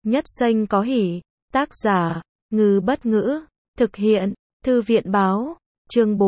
Nhất Xanh có hỉ. Tác giả, Ngư Bất Ngữ. Thực hiện, Thư viện Báo. Chương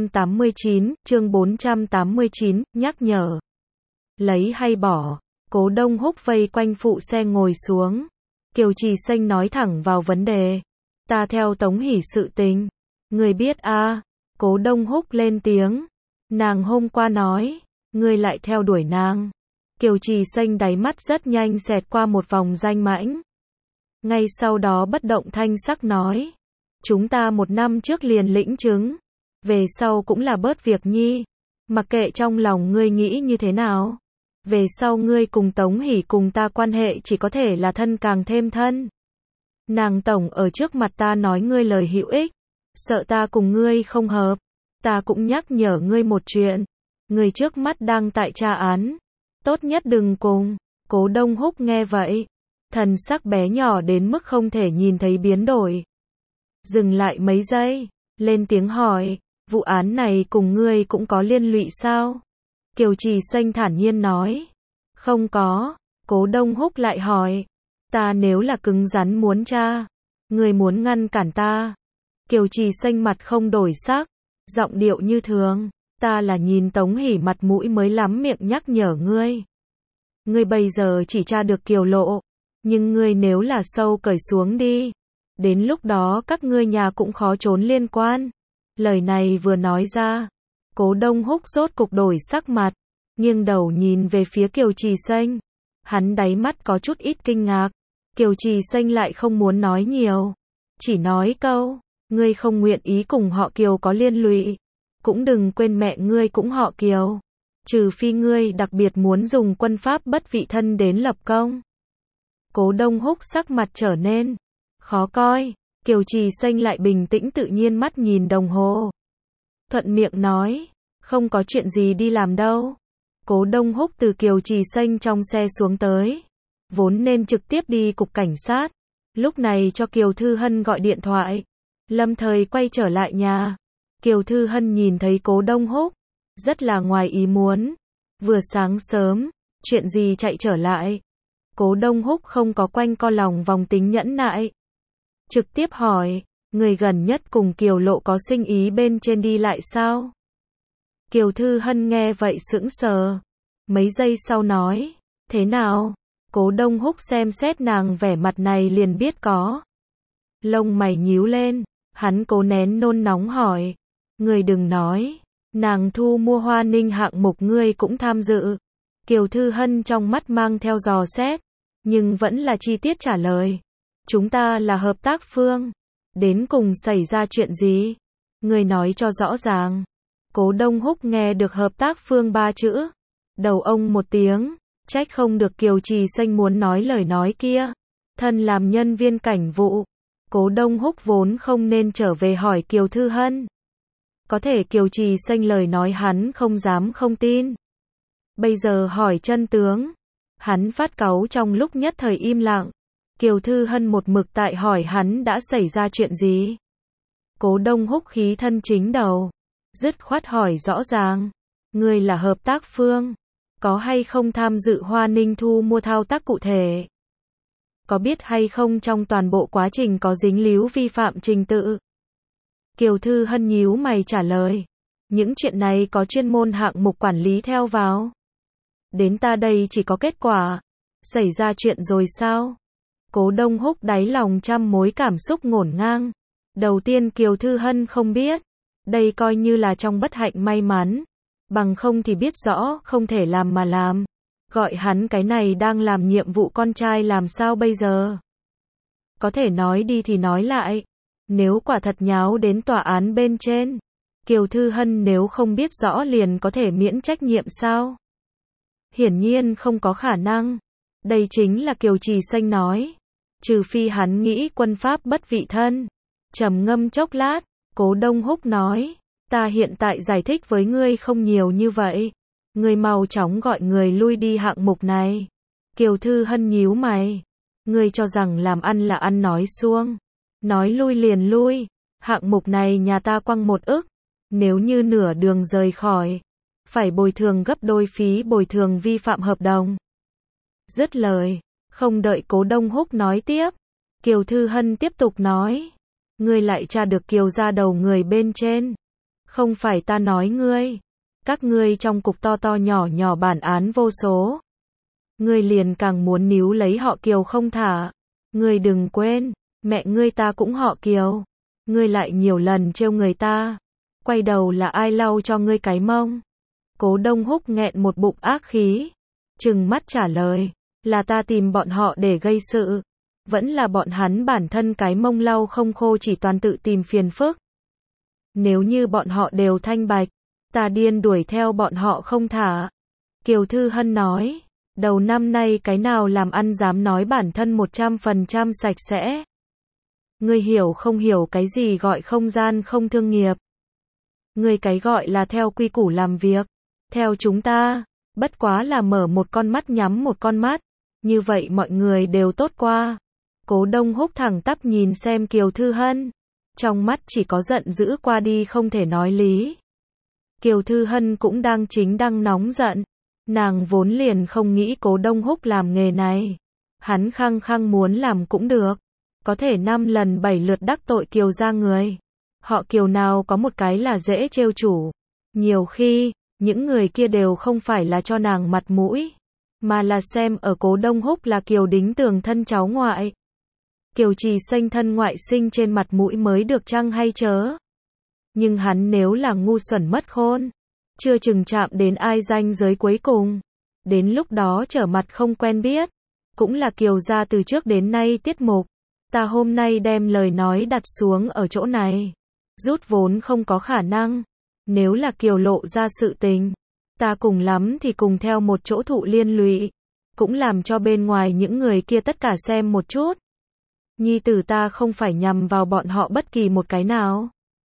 489, nhắc nhở. Lấy hay bỏ. Cố Đông Húc vây quanh phụ xe ngồi xuống. Kiều Trì Xanh nói thẳng vào vấn đề. Ta theo Tống Hỷ sự tình. Người biết à? Cố Đông Húc lên tiếng. Nàng hôm qua nói, ngươi lại theo đuổi nàng. Kiều Trì Xanh đáy mắt rất nhanh xẹt qua một vòng danh mãnh. Ngay sau đó bất động thanh sắc nói. Chúng ta 1 năm trước liền lĩnh chứng. Về sau cũng là bớt việc nhi. Mặc kệ trong lòng ngươi nghĩ như thế nào. Về sau ngươi cùng Tống Hỷ cùng ta quan hệ chỉ có thể là thân càng thêm thân. Nàng tổng ở trước mặt ta nói ngươi lời hữu ích. Sợ ta cùng ngươi không hợp. Ta cũng nhắc nhở ngươi một chuyện. Người trước mắt đang tại tra án. Tốt nhất đừng cùng. Cố Đông Húc nghe vậy. Thần sắc bé nhỏ đến mức không thể nhìn thấy biến đổi. Dừng lại mấy giây. Lên tiếng hỏi. Vụ án này cùng ngươi cũng có liên lụy sao? Kiều Trì Xanh thản nhiên nói. Không có. Cố Đông Húc lại hỏi. Ta nếu là cứng rắn muốn tra. Ngươi muốn ngăn cản ta. Kiều Trì Xanh mặt không đổi sắc. Giọng điệu như thường. Ta là nhìn Tống Hỷ mặt mũi mới lắm miệng nhắc nhở ngươi. Ngươi bây giờ chỉ tra được Kiều Lộ. Nhưng ngươi nếu là sâu cởi xuống đi. Đến lúc đó các ngươi nhà cũng khó trốn liên quan. Lời này vừa nói ra. Cố Đông Húc rốt cục đổi sắc mặt. Nghiêng đầu nhìn về phía Kiều Trì Xanh. Hắn đáy mắt có chút ít kinh ngạc. Kiều Trì Xanh lại không muốn nói nhiều. Chỉ nói câu. Ngươi không nguyện ý cùng họ Kiều có liên lụy. Cũng đừng quên mẹ ngươi cũng họ Kiều. Trừ phi ngươi đặc biệt muốn dùng quân pháp bất vị thân đến lập công. Cố Đông Húc sắc mặt trở nên khó coi. Kiều Trì Xanh lại bình tĩnh tự nhiên mắt nhìn đồng hồ. Thuận miệng nói. Không có chuyện gì đi làm đâu. Cố Đông Húc từ Kiều Trì Xanh trong xe xuống tới. Vốn nên trực tiếp đi cục cảnh sát. Lúc này cho Kiều Thư Hân gọi điện thoại. Lâm thời quay trở lại nhà. Kiều Thư Hân nhìn thấy Cố Đông Húc. Rất là ngoài ý muốn. Vừa sáng sớm. Chuyện gì chạy trở lại. Cố Đông Húc không có quanh co lòng vòng tính nhẫn nại. Trực tiếp hỏi. Người gần nhất cùng Kiều Lộ có sinh ý bên trên đi lại sao? Kiều Thư Hân nghe vậy sững sờ. Mấy giây sau nói. Thế nào? Cố Đông Húc xem xét nàng vẻ mặt này liền biết có. Lông mày nhíu lên. Hắn cố nén nôn nóng hỏi. Người đừng nói. Nàng thu mua Hoa Ninh hạng mục ngươi cũng tham dự. Kiều Thư Hân trong mắt mang theo dò xét. Nhưng vẫn là chi tiết trả lời. Chúng ta là hợp tác phương. Đến cùng xảy ra chuyện gì? Người nói cho rõ ràng. Cố Đông Húc nghe được hợp tác phương 3 chữ. Đầu ông một tiếng. Trách không được Kiều Trì Xanh muốn nói lời nói kia. Thân làm nhân viên cảnh vụ. Cố Đông Húc vốn không nên trở về hỏi Kiều Thư Hân. Có thể Kiều Trì Xanh lời nói hắn không dám không tin. Bây giờ hỏi chân tướng. Hắn phát cáu trong lúc nhất thời im lặng. Kiều Thư Hân một mực tại hỏi hắn đã xảy ra chuyện gì. Cố Đông Húc khí thân chính đầu. Dứt khoát hỏi rõ ràng. Người là hợp tác phương. Có hay không tham dự Hoa Ninh thu mua thao tác cụ thể? Có biết hay không trong toàn bộ quá trình có dính líu vi phạm trình tự? Kiều Thư Hân nhíu mày trả lời. Những chuyện này có chuyên môn hạng mục quản lý theo vào. Đến ta đây chỉ có kết quả. Xảy ra chuyện rồi sao? Cố Đông Húc đáy lòng trăm mối cảm xúc ngổn ngang. Đầu tiên Kiều Thư Hân không biết. Đây coi như là trong bất hạnh may mắn. Bằng không thì biết rõ không thể làm mà làm. Gọi hắn cái này đang làm nhiệm vụ con trai làm sao bây giờ? Có thể nói đi thì nói lại. Nếu quả thật nháo đến tòa án bên trên. Kiều Thư Hân nếu không biết rõ liền có thể miễn trách nhiệm sao? Hiển nhiên không có khả năng. Đây chính là Kiều Trì Xanh nói. Trừ phi hắn nghĩ quân pháp bất vị thân. Trầm ngâm chốc lát. Cố Đông Húc nói. Ta hiện tại giải thích với ngươi không nhiều như vậy. Ngươi mau chóng gọi người lui đi hạng mục này. Kiều Thư Hân nhíu mày. Ngươi cho rằng làm ăn là ăn nói suông. Nói lui liền lui. Hạng mục này nhà ta quăng 1 ức. Nếu như nửa đường rời khỏi. Phải bồi thường gấp đôi phí bồi thường vi phạm hợp đồng. Dứt lời. Không đợi Cố Đông Húc nói tiếp, Kiều Thư Hân tiếp tục nói. Ngươi lại tra được Kiều gia đầu người bên trên. Không phải ta nói ngươi. Các ngươi trong cục to to nhỏ nhỏ bản án vô số. Ngươi liền càng muốn níu lấy họ Kiều không thả. Ngươi đừng quên, mẹ ngươi ta cũng họ Kiều. Ngươi lại nhiều lần trêu người ta. Quay đầu là ai lau cho ngươi cái mông? Cố Đông Húc nghẹn một bụng ác khí. Trừng mắt trả lời, là ta tìm bọn họ để gây sự. Vẫn là bọn hắn bản thân cái mông lau không khô chỉ toàn tự tìm phiền phức. Nếu như bọn họ đều thanh bạch, ta điên đuổi theo bọn họ không thả. Kiều Thư Hân nói, đầu năm nay cái nào làm ăn dám nói bản thân 100% sạch sẽ. Ngươi hiểu không hiểu cái gì gọi không gian không thương nghiệp. Ngươi cái gọi là theo quy củ làm việc. Theo chúng ta, bất quá là mở một con mắt nhắm một con mắt. Như vậy mọi người đều tốt qua. Cố Đông Húc thẳng tắp nhìn xem Kiều Thư Hân. Trong mắt chỉ có giận dữ qua đi không thể nói lý. Kiều Thư Hân cũng đang nóng giận. Nàng vốn liền không nghĩ Cố Đông Húc làm nghề này. Hắn khăng khăng muốn làm cũng được. Có thể 5 lần 7 lượt đắc tội Kiều gia người. Họ Kiều nào có một cái là dễ trêu chủ. Nhiều khi, những người kia đều không phải là cho nàng mặt mũi. Mà là xem ở Cố Đông Húc là Kiều Đính Tường thân cháu ngoại. Kiều Trì Xanh thân ngoại sinh trên mặt mũi mới được chăng hay chớ. Nhưng hắn nếu là ngu xuẩn mất khôn, chưa chừng chạm đến ai ranh giới cuối cùng. Đến lúc đó trở mặt không quen biết. Cũng là Kiều gia từ trước đến nay tiết mục. Ta hôm nay đem lời nói đặt xuống ở chỗ này. Rút vốn không có khả năng. Nếu là Kiều lộ ra sự tình, ta cùng lắm thì cùng theo một chỗ thụ liên lụy. Cũng làm cho bên ngoài những người kia tất cả xem một chút. Nhi tử ta không phải nhằm vào bọn họ bất kỳ một cái nào.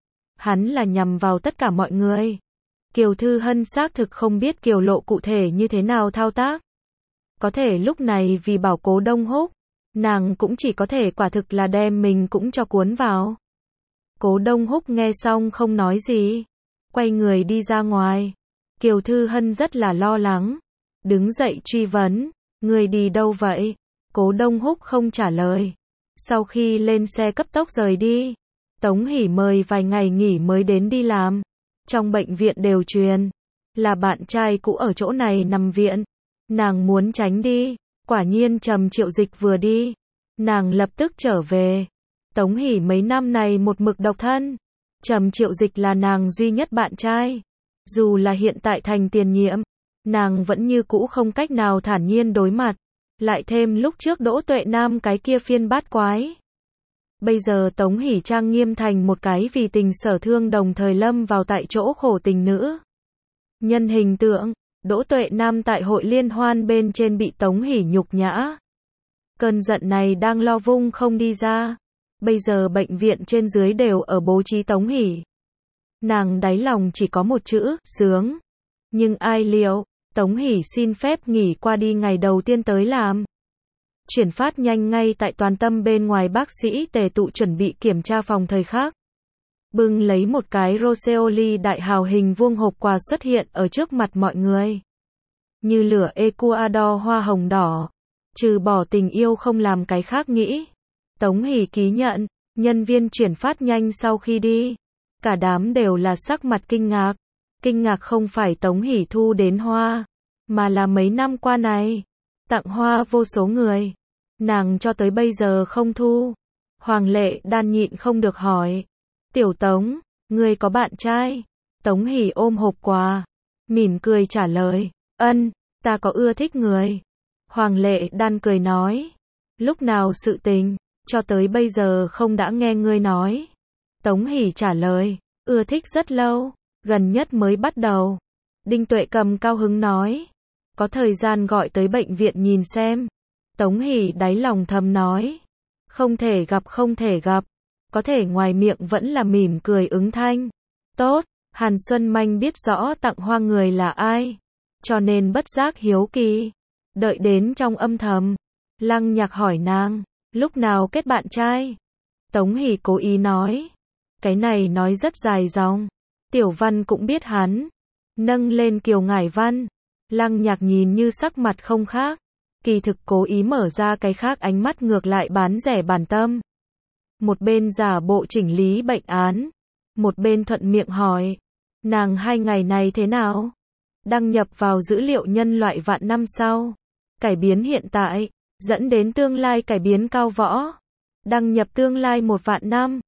Hắn là nhằm vào tất cả mọi người. Kiều Thư Hân xác thực không biết Kiều lộ cụ thể như thế nào thao tác. Có thể lúc này vì bảo Cố Đông Húc, nàng cũng chỉ có thể quả thực là đem mình cũng cho cuốn vào. Cố Đông Húc nghe xong không nói gì. Quay người đi ra ngoài. Kiều Thư Hân rất là lo lắng. Đứng dậy truy vấn. Người đi đâu vậy? Cố Đông Húc không trả lời. Sau khi lên xe cấp tốc rời đi, Tống Hỷ mời vài ngày nghỉ mới đến đi làm. Trong bệnh viện đều truyền là bạn trai cũ ở chỗ này nằm viện. Nàng muốn tránh đi. Quả nhiên Trầm Triệu Dịch vừa đi, nàng lập tức trở về. Tống Hỷ mấy năm này một mực độc thân. Trầm Triệu Dịch là nàng duy nhất bạn trai. Dù là hiện tại thành tiền nhiệm, nàng vẫn như cũ không cách nào thản nhiên đối mặt. Lại thêm lúc trước Đỗ Tuệ Nam cái kia phiên bát quái. Bây giờ Tống Hỷ trang nghiêm thành một cái vì tình sở thương đồng thời lâm vào tại chỗ khổ tình nữ. Nhân hình tượng, Đỗ Tuệ Nam tại hội liên hoan bên trên bị Tống Hỷ nhục nhã. Cơn giận này đang lo vung không đi ra. Bây giờ bệnh viện trên dưới đều ở bố trí Tống Hỷ. Nàng đáy lòng chỉ có một chữ, sướng. Nhưng ai liệu, Tống Hỷ xin phép nghỉ qua đi ngày đầu tiên tới làm. Chuyển phát nhanh ngay tại toàn tâm bên ngoài bác sĩ tề tụ chuẩn bị kiểm tra phòng thời khắc. Bưng lấy một cái Roseoli đại hào hình vuông hộp quà xuất hiện ở trước mặt mọi người. Như lửa Ecuador hoa hồng đỏ. Trừ bỏ tình yêu không làm cái khác nghĩ. Tống Hỷ ký nhận, nhân viên chuyển phát nhanh sau khi đi. Cả đám đều là sắc mặt kinh ngạc. Kinh ngạc không phải Tống Hỷ thu đến hoa, mà là mấy năm qua này, tặng hoa vô số người. Nàng cho tới bây giờ không thu. Hoàng Lệ Đan nhịn không được hỏi. Tiểu Tống, ngươi có bạn trai? Tống Hỷ ôm hộp quà, mỉm cười trả lời. Ân, ta có ưa thích người. Hoàng Lệ Đan cười nói. Lúc nào sự tình, cho tới bây giờ không đã nghe ngươi nói. Tống Hỷ trả lời. Ưa thích rất lâu, gần nhất mới bắt đầu. Đinh Tuệ Cầm cao hứng nói. Có thời gian gọi tới bệnh viện nhìn xem. Tống Hỷ đáy lòng thầm nói. Không thể gặp không thể gặp. Có thể ngoài miệng vẫn là mỉm cười ứng thanh. Tốt, Hàn Xuân Manh biết rõ tặng hoa người là ai. Cho nên bất giác hiếu kỳ. Đợi đến trong âm thầm. Lăng Nhạc hỏi nàng. Lúc nào kết bạn trai? Tống Hỷ cố ý nói. Cái này nói rất dài dòng. Tiểu Văn cũng biết hắn. Nâng lên Kiều Ngải Văn. Lăng Nhạc nhìn như sắc mặt không khác. kỳ thực cố ý mở ra cái khác ánh mắt ngược lại bán rẻ bản tâm. Một bên giả bộ chỉnh lý bệnh án, một bên thuận miệng hỏi, nàng 2 ngày này thế nào? Đăng nhập vào dữ liệu nhân loại vạn năm sau, cải biến hiện tại, dẫn đến tương lai cải biến cao võ. Đăng nhập tương lai 1 vạn năm,